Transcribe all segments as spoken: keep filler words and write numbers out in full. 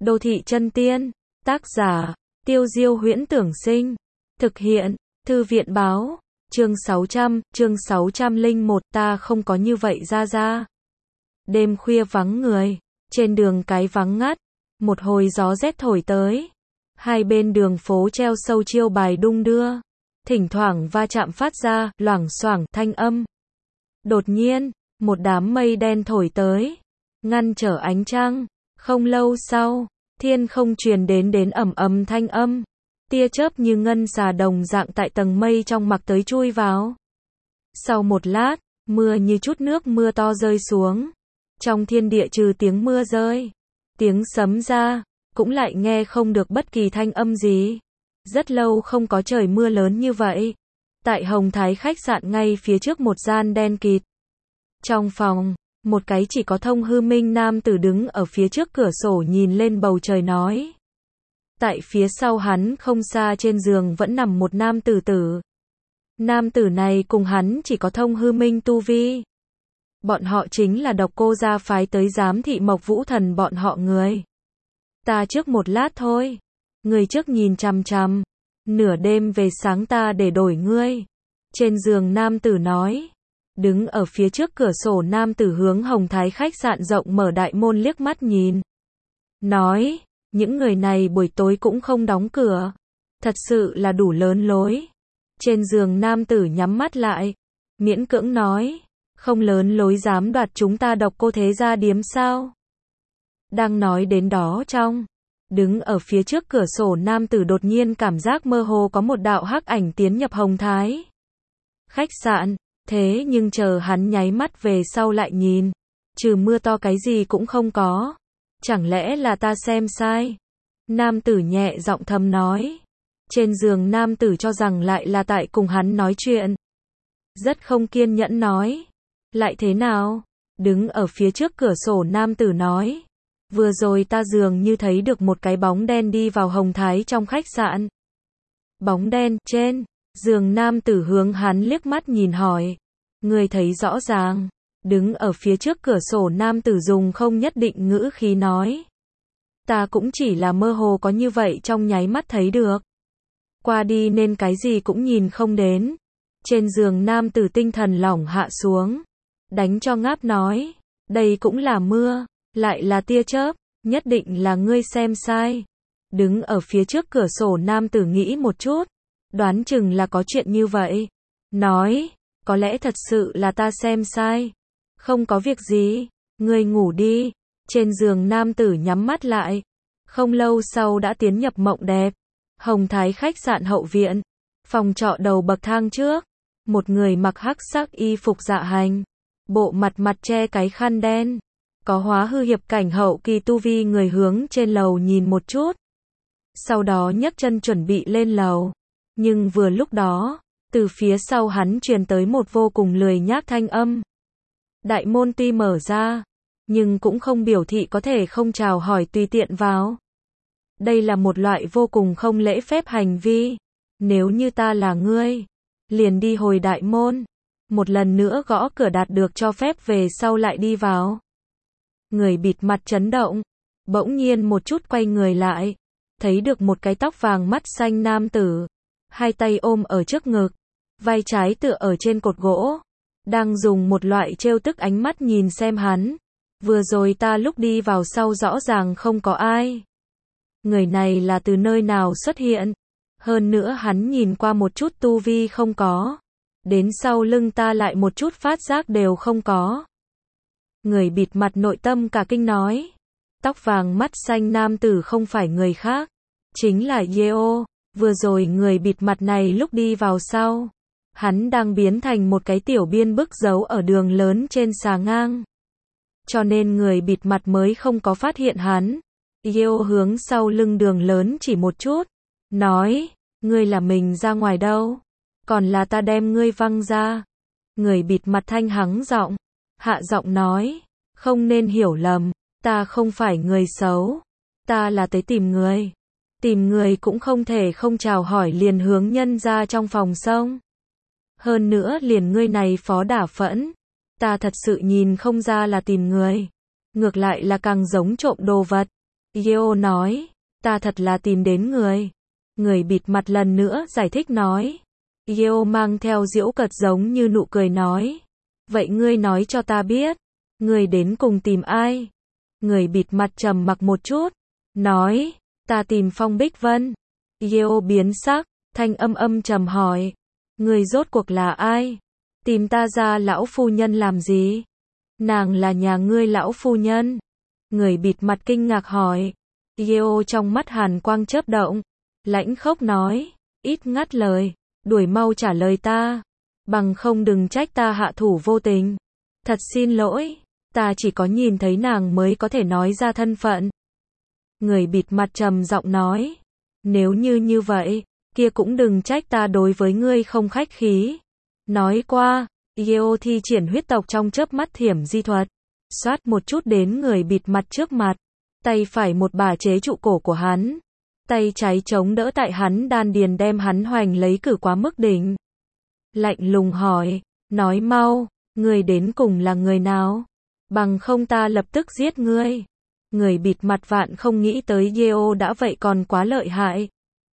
Đô thị chân tiên, tác giả, Tiêu Diêu Huyễn Tưởng Sinh, thực hiện, Thư viện báo, chương sáu trăm, chương sáu trăm lẻ một, ta không có như vậy ra ra. Đêm khuya vắng người, trên đường cái vắng ngắt, một hồi gió rét thổi tới. Hai bên đường phố treo sâu chiêu bài đung đưa, thỉnh thoảng va chạm phát ra, loảng xoảng, thanh âm. Đột nhiên, một đám mây đen thổi tới, ngăn trở ánh trăng. Không lâu sau, thiên không truyền đến đến ầm ầm thanh âm. Tia chớp như ngân xà đồng dạng tại tầng mây trong mặc tới chui vào. Sau một lát, mưa như chút nước mưa to rơi xuống. Trong thiên địa trừ tiếng mưa rơi, tiếng sấm ra, cũng lại nghe không được bất kỳ thanh âm gì. Rất lâu không có trời mưa lớn như vậy. Tại Hồng Thái khách sạn ngay phía trước một gian đen kịt. Trong phòng, một cái chỉ có thông hư minh nam tử đứng ở phía trước cửa sổ nhìn lên bầu trời nói. Tại phía sau hắn không xa trên giường vẫn nằm một nam tử tử. Nam tử này cùng hắn chỉ có thông hư minh tu vi. Bọn họ chính là Độc Cô gia phái tới giám thị Mộc Vũ Thần bọn họ người. Ta trước một lát thôi. Người trước nhìn chằm chằm. Nửa đêm về sáng ta để đổi ngươi. Trên giường nam tử nói. Đứng ở phía trước cửa sổ nam tử hướng Hồng Thái khách sạn rộng mở đại môn liếc mắt nhìn. Nói, những người này buổi tối cũng không đóng cửa. Thật sự là đủ lớn lối. Trên giường nam tử nhắm mắt lại. Miễn cưỡng nói, không lớn lối dám đoạt chúng ta Độc Cô thế gia điếm sao. Đang nói đến đó trong. Đứng ở phía trước cửa sổ nam tử đột nhiên cảm giác mơ hồ có một đạo hắc ảnh tiến nhập Hồng Thái khách sạn. Thế nhưng chờ hắn nháy mắt về sau lại nhìn, trừ mưa to cái gì cũng không có. Chẳng lẽ là ta xem sai? Nam tử nhẹ giọng thầm nói. Trên giường nam tử cho rằng lại là tại cùng hắn nói chuyện. Rất không kiên nhẫn nói. Lại thế nào? Đứng ở phía trước cửa sổ nam tử nói. Vừa rồi ta dường như thấy được một cái bóng đen đi vào Hồng Thái trong khách sạn. Bóng đen, trên giường nam tử hướng hắn liếc mắt nhìn hỏi. Người thấy rõ ràng. Đứng ở phía trước cửa sổ nam tử dùng không nhất định ngữ khí nói. Ta cũng chỉ là mơ hồ có như vậy trong nháy mắt thấy được. Qua đi nên cái gì cũng nhìn không đến. Trên giường nam tử tinh thần lỏng hạ xuống. Đánh cho ngáp nói. Đây cũng là mưa. Lại là tia chớp. Nhất định là ngươi xem sai. Đứng ở phía trước cửa sổ nam tử nghĩ một chút. Đoán chừng là có chuyện như vậy. Nói, có lẽ thật sự là ta xem sai. Không có việc gì, ngươi ngủ đi. Trên giường nam tử nhắm mắt lại. Không lâu sau đã tiến nhập mộng đẹp. Hồng Thái khách sạn hậu viện. Phòng trọ đầu bậc thang trước. Một người mặc hắc sắc y phục dạ hành. Bộ mặt mặt che cái khăn đen. Có hóa hư hiệp cảnh hậu kỳ tu vi người hướng trên lầu nhìn một chút. Sau đó nhấc chân chuẩn bị lên lầu. Nhưng vừa lúc đó, từ phía sau hắn truyền tới một vô cùng lười nhác thanh âm. Đại môn tuy mở ra, nhưng cũng không biểu thị có thể không chào hỏi tùy tiện vào. Đây là một loại vô cùng không lễ phép hành vi. Nếu như ta là ngươi, liền đi hồi đại môn. Một lần nữa gõ cửa đạt được cho phép về sau lại đi vào. Người bịt mặt chấn động. Bỗng nhiên một chút quay người lại. Thấy được một cái tóc vàng mắt xanh nam tử. Hai tay ôm ở trước ngực. Vai trái tựa ở trên cột gỗ. Đang dùng một loại trêu tức ánh mắt nhìn xem hắn. Vừa rồi ta lúc đi vào sau rõ ràng không có ai. Người này là từ nơi nào xuất hiện. Hơn nữa hắn nhìn qua một chút tu vi không có. Đến sau lưng ta lại một chút phát giác đều không có. Người bịt mặt nội tâm cả kinh nói. Tóc vàng mắt xanh nam tử không phải người khác. Chính là Yeo. Vừa rồi người bịt mặt này lúc đi vào sau. Hắn đang biến thành một cái tiểu biên bức dấu ở đường lớn trên xà ngang. Cho nên người bịt mặt mới không có phát hiện hắn. Yeo hướng sau lưng đường lớn chỉ một chút. Nói, ngươi là mình ra ngoài đâu. Còn là ta đem ngươi văng ra. Người bịt mặt thanh hắng giọng. Hạ giọng nói. Không nên hiểu lầm. Ta không phải người xấu. Ta là tới tìm người. Tìm người cũng không thể không chào hỏi liền hướng nhân ra trong phòng sông. Hơn nữa liền ngươi này phó đả phẫn. Ta thật sự nhìn không ra là tìm người. Ngược lại là càng giống trộm đồ vật. Yeo nói, ta thật là tìm đến người. Người bịt mặt lần nữa giải thích nói. Yeo mang theo giễu cợt giống như nụ cười nói. Vậy ngươi nói cho ta biết, ngươi đến cùng tìm ai? Người bịt mặt trầm mặc một chút, nói, ta tìm Phong Bích Vân. Yeo biến sắc, thanh âm âm trầm hỏi, ngươi rốt cuộc là ai? Tìm ta ra lão phu nhân làm gì? Nàng là nhà ngươi lão phu nhân. Người bịt mặt kinh ngạc hỏi. Yeo trong mắt hàn quang chớp động, lãnh khốc nói, ít ngắt lời, đuổi mau trả lời ta, bằng không đừng trách ta hạ thủ vô tình. Thật xin lỗi, ta chỉ có nhìn thấy nàng mới có thể nói ra thân phận. Người bịt mặt trầm giọng nói, nếu như như vậy, kia cũng đừng trách ta đối với ngươi không khách khí. Nói qua, Yeo thi triển huyết tộc trong chớp mắt thiểm di thuật, xoát một chút đến người bịt mặt trước mặt, tay phải một bà chế trụ cổ của hắn, tay trái chống đỡ tại hắn đan điền đem hắn hoành lấy cử quá mức đỉnh. Lạnh lùng hỏi, nói mau, ngươi đến cùng là người nào? Bằng không ta lập tức giết ngươi. Người bịt mặt vạn không nghĩ tới Yeo đã vậy còn quá lợi hại.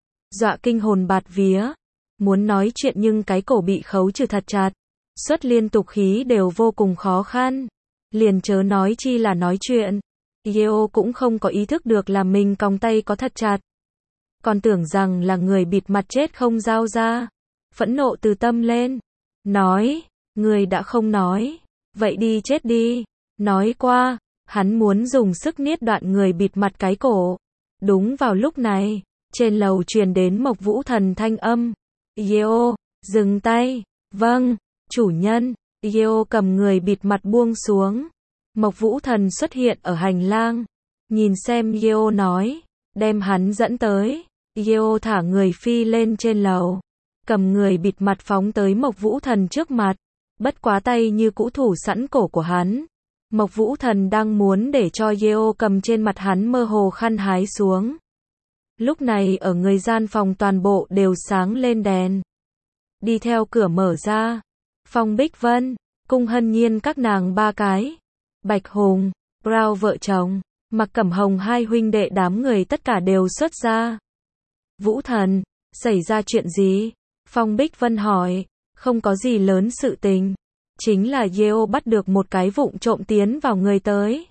Dọa kinh hồn bạt vía, muốn nói chuyện nhưng cái cổ bị khấu trừ thật chặt, xuất liên tục khí đều vô cùng khó khăn, liền chớ nói chi là nói chuyện. Yeo cũng không có ý thức được là mình còng tay có thật chặt, còn tưởng rằng là người bịt mặt chết không giao ra, phẫn nộ từ tâm lên, nói, ngươi đã không nói, vậy đi chết đi. Nói qua, hắn muốn dùng sức niết đoạn người bịt mặt cái cổ. Đúng vào lúc này, trên lầu truyền đến Mộc Vũ Thần thanh âm, Yeo, dừng tay. Vâng, chủ nhân. Yeo cầm người bịt mặt buông xuống. Mộc Vũ Thần xuất hiện ở hành lang, nhìn xem Yeo nói, đem hắn dẫn tới. Yeo thả người phi lên trên lầu, cầm người bịt mặt phóng tới Mộc Vũ Thần trước mặt, bất quá tay như cũ thủ sẵn cổ của hắn. Mộc Vũ Thần đang muốn để cho Yeo cầm trên mặt hắn mơ hồ khăn hái xuống. Lúc này ở người gian phòng toàn bộ đều sáng lên đèn. Đi theo cửa mở ra, Phong Bích Vân, Cung Hân Nhiên các nàng ba cái, Bạch Hùng, Brown vợ chồng, Mặc Cẩm Hồng hai huynh đệ đám người tất cả đều xuất ra. Vũ Thần, xảy ra chuyện gì? Phong Bích Vân hỏi. Không có gì lớn sự tình, chính là Yeo bắt được một cái vụng trộm tiến vào người tới.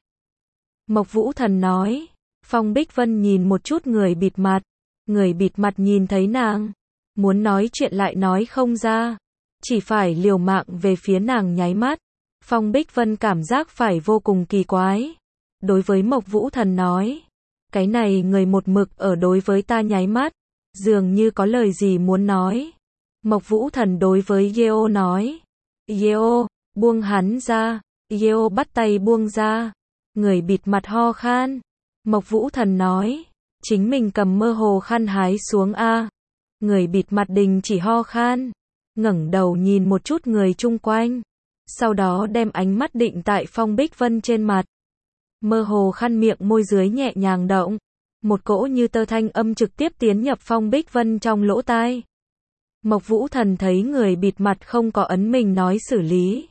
Mộc Vũ Thần nói. Phong Bích Vân nhìn một chút người bịt mặt, người bịt mặt nhìn thấy nàng, muốn nói chuyện lại nói không ra, chỉ phải liều mạng về phía nàng nháy mắt. Phong Bích Vân cảm giác phải vô cùng kỳ quái. Đối với Mộc Vũ Thần nói, cái này người một mực ở đối với ta nháy mắt, dường như có lời gì muốn nói. Mộc Vũ Thần đối với Yeo nói, Yeo, buông hắn ra. Yeo bắt tay buông ra, người bịt mặt ho khan. Mộc Vũ Thần nói, chính mình cầm mơ hồ khăn hái xuống a. Người bịt mặt đình chỉ ho khan, ngẩng đầu nhìn một chút người chung quanh, sau đó đem ánh mắt định tại Phong Bích Vân trên mặt. Mơ hồ khăn miệng môi dưới nhẹ nhàng động, một cỗ như tơ thanh âm trực tiếp tiến nhập Phong Bích Vân trong lỗ tai. Mộc Vũ Thần thấy người bịt mặt không có ấn mình nói xử lý,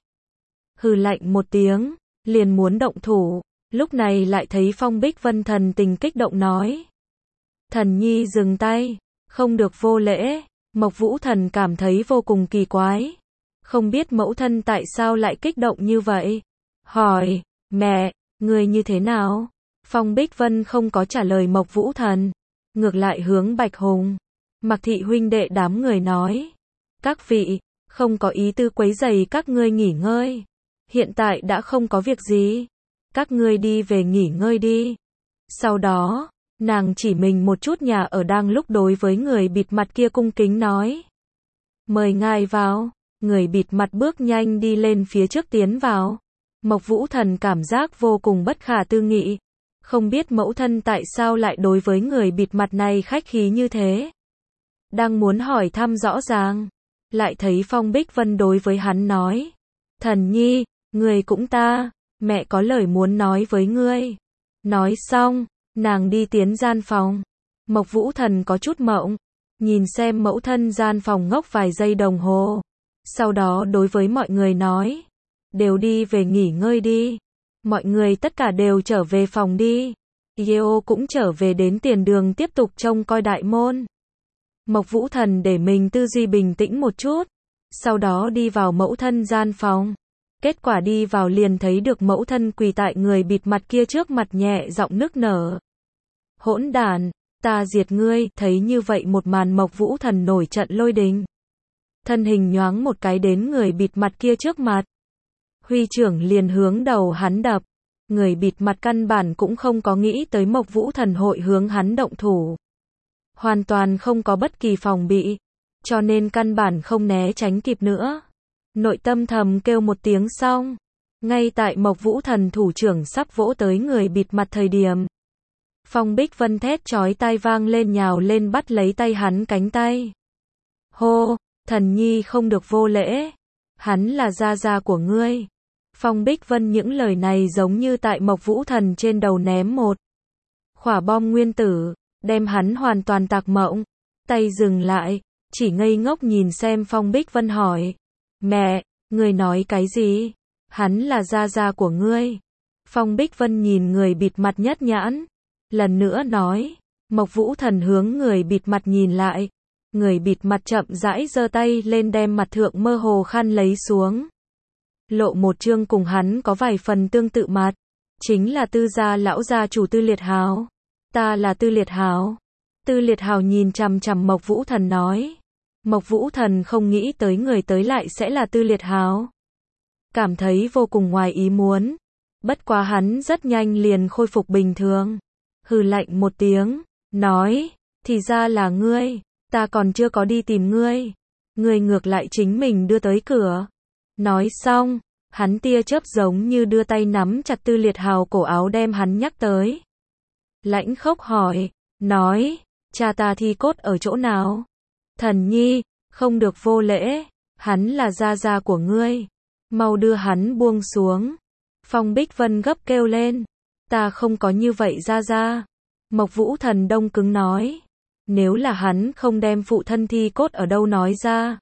hừ lạnh một tiếng, liền muốn động thủ, lúc này lại thấy Phong Bích Vân thần tình kích động nói. Thần nhi dừng tay, không được vô lễ. Mộc Vũ Thần cảm thấy vô cùng kỳ quái, không biết mẫu thân tại sao lại kích động như vậy. Hỏi, mẹ, người như thế nào? Phong Bích Vân không có trả lời Mộc Vũ Thần, ngược lại hướng Bạch Hùng, Mặc Thị huynh đệ đám người nói, các vị, không có ý tư quấy rầy các ngươi nghỉ ngơi, hiện tại đã không có việc gì, các ngươi đi về nghỉ ngơi đi. Sau đó, nàng chỉ mình một chút nhà ở đang lúc đối với người bịt mặt kia cung kính nói, mời ngài vào. Người bịt mặt bước nhanh đi lên phía trước tiến vào. Mộc Vũ Thần cảm giác vô cùng bất khả tư nghị, không biết mẫu thân tại sao lại đối với người bịt mặt này khách khí như thế. Đang muốn hỏi thăm rõ ràng, lại thấy Phong Bích Vân đối với hắn nói, thần nhi, người cũng ta, mẹ có lời muốn nói với ngươi. Nói xong, nàng đi tiến gian phòng. Mộc Vũ Thần có chút mộng, nhìn xem mẫu thân gian phòng ngốc vài giây đồng hồ, sau đó đối với mọi người nói, đều đi về nghỉ ngơi đi, mọi người tất cả đều trở về phòng đi. Yeo cũng trở về đến tiền đường tiếp tục trông coi đại môn. Mộc Vũ Thần để mình tư duy bình tĩnh một chút, sau đó đi vào mẫu thân gian phòng. Kết quả đi vào liền thấy được mẫu thân quỳ tại người bịt mặt kia trước mặt nhẹ giọng nức nở. Hỗn đản, ta diệt ngươi, thấy như vậy một màn Mộc Vũ Thần nổi trận lôi đình. Thân hình nhoáng một cái đến người bịt mặt kia trước mặt. Huy trưởng liền hướng đầu hắn đập. Người bịt mặt căn bản cũng không có nghĩ tới Mộc Vũ Thần hội hướng hắn động thủ. Hoàn toàn không có bất kỳ phòng bị, cho nên căn bản không né tránh kịp nữa. Nội tâm thầm kêu một tiếng xong. Ngay tại Mộc Vũ Thần thủ trưởng sắp vỗ tới người bịt mặt thời điểm. Phong Bích Vân thét chói tai vang lên nhào lên bắt lấy tay hắn cánh tay. Hô, Thần Nhi không được vô lễ. Hắn là gia gia của ngươi. Phong Bích Vân những lời này giống như tại Mộc Vũ Thần trên đầu ném một quả bom nguyên tử, đem hắn hoàn toàn tạc mộng. Tay dừng lại, chỉ ngây ngốc nhìn xem Phong Bích Vân hỏi. Mẹ, ngươi nói cái gì? Hắn là gia gia của ngươi. Phong Bích Vân nhìn người bịt mặt nhất nhãn. Lần nữa nói. Mộc Vũ Thần hướng người bịt mặt nhìn lại. Người bịt mặt chậm rãi giơ tay lên đem mặt thượng mơ hồ khăn lấy xuống. Lộ một chương cùng hắn có vài phần tương tự mặt. Chính là Tư gia lão gia chủ Tư Liệt Hào. Ta là Tư Liệt Hào. Tư Liệt Hào nhìn chằm chằm Mộc Vũ Thần nói. Mộc Vũ Thần không nghĩ tới người tới lại sẽ là Tư Liệt Hào. Cảm thấy vô cùng ngoài ý muốn. Bất quá hắn rất nhanh liền khôi phục bình thường. Hừ lạnh một tiếng, nói, thì ra là ngươi, ta còn chưa có đi tìm ngươi. Ngươi ngược lại chính mình đưa tới cửa. Nói xong, hắn tia chớp giống như đưa tay nắm chặt Tư Liệt Hào cổ áo đem hắn nhắc tới. Lãnh Khốc hỏi, nói, cha ta thi cốt ở chỗ nào? Thần Nhi, không được vô lễ, hắn là gia gia của ngươi. Mau đưa hắn buông xuống. Phong Bích Vân gấp kêu lên, ta không có như vậy gia gia. Mộc Vũ Thần đông cứng nói, nếu là hắn không đem phụ thân thi cốt ở đâu nói ra,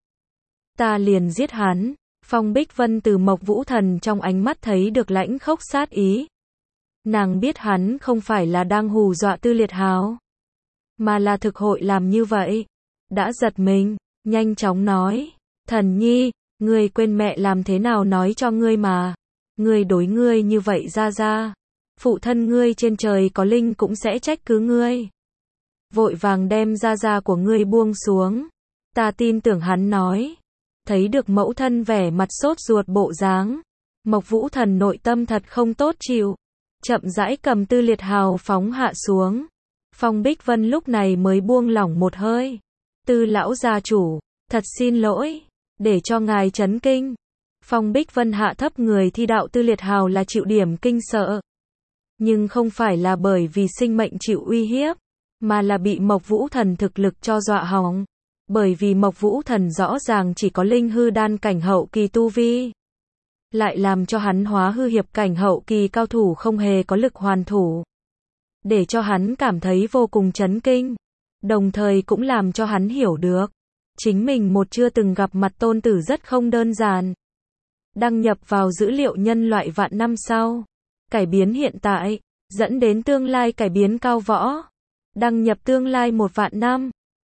ta liền giết hắn. Phong Bích Vân từ Mộc Vũ Thần trong ánh mắt thấy được Lãnh Khốc sát ý. Nàng biết hắn không phải là đang hù dọa Tư Liệt Hào, mà là thực hội làm như vậy. Đã giật mình, nhanh chóng nói, Thần Nhi, ngươi quên mẹ làm thế nào nói cho ngươi mà. Ngươi đối ngươi như vậy ra ra. Phụ thân ngươi trên trời có linh cũng sẽ trách cứ ngươi. Vội vàng đem ra ra của ngươi buông xuống. Ta tin tưởng hắn nói. Thấy được mẫu thân vẻ mặt sốt ruột bộ dáng. Mộc Vũ Thần nội tâm thật không tốt chịu. Chậm rãi cầm Tư Liệt Hào phóng hạ xuống. Phong Bích Vân lúc này mới buông lỏng một hơi. Tư lão gia chủ, thật xin lỗi, để cho ngài chấn kinh. Phong Bích Vân hạ thấp người thi đạo Tư Liệt Hào là chịu điểm kinh sợ. Nhưng không phải là bởi vì sinh mệnh chịu uy hiếp, mà là bị Mộc Vũ Thần thực lực cho dọa hỏng. Bởi vì Mộc Vũ Thần rõ ràng chỉ có linh hư đan cảnh hậu kỳ tu vi. Lại làm cho hắn hóa hư hiệp cảnh hậu kỳ cao thủ không hề có lực hoàn thủ. Để cho hắn cảm thấy vô cùng chấn kinh. Đồng thời cũng làm cho hắn hiểu được. Chính mình một chưa từng gặp mặt tôn tử rất không đơn giản. Đăng nhập vào dữ liệu nhân loại vạn năm sau. Cải biến hiện tại, dẫn đến tương lai cải biến cao võ. Đăng nhập tương lai một vạn năm.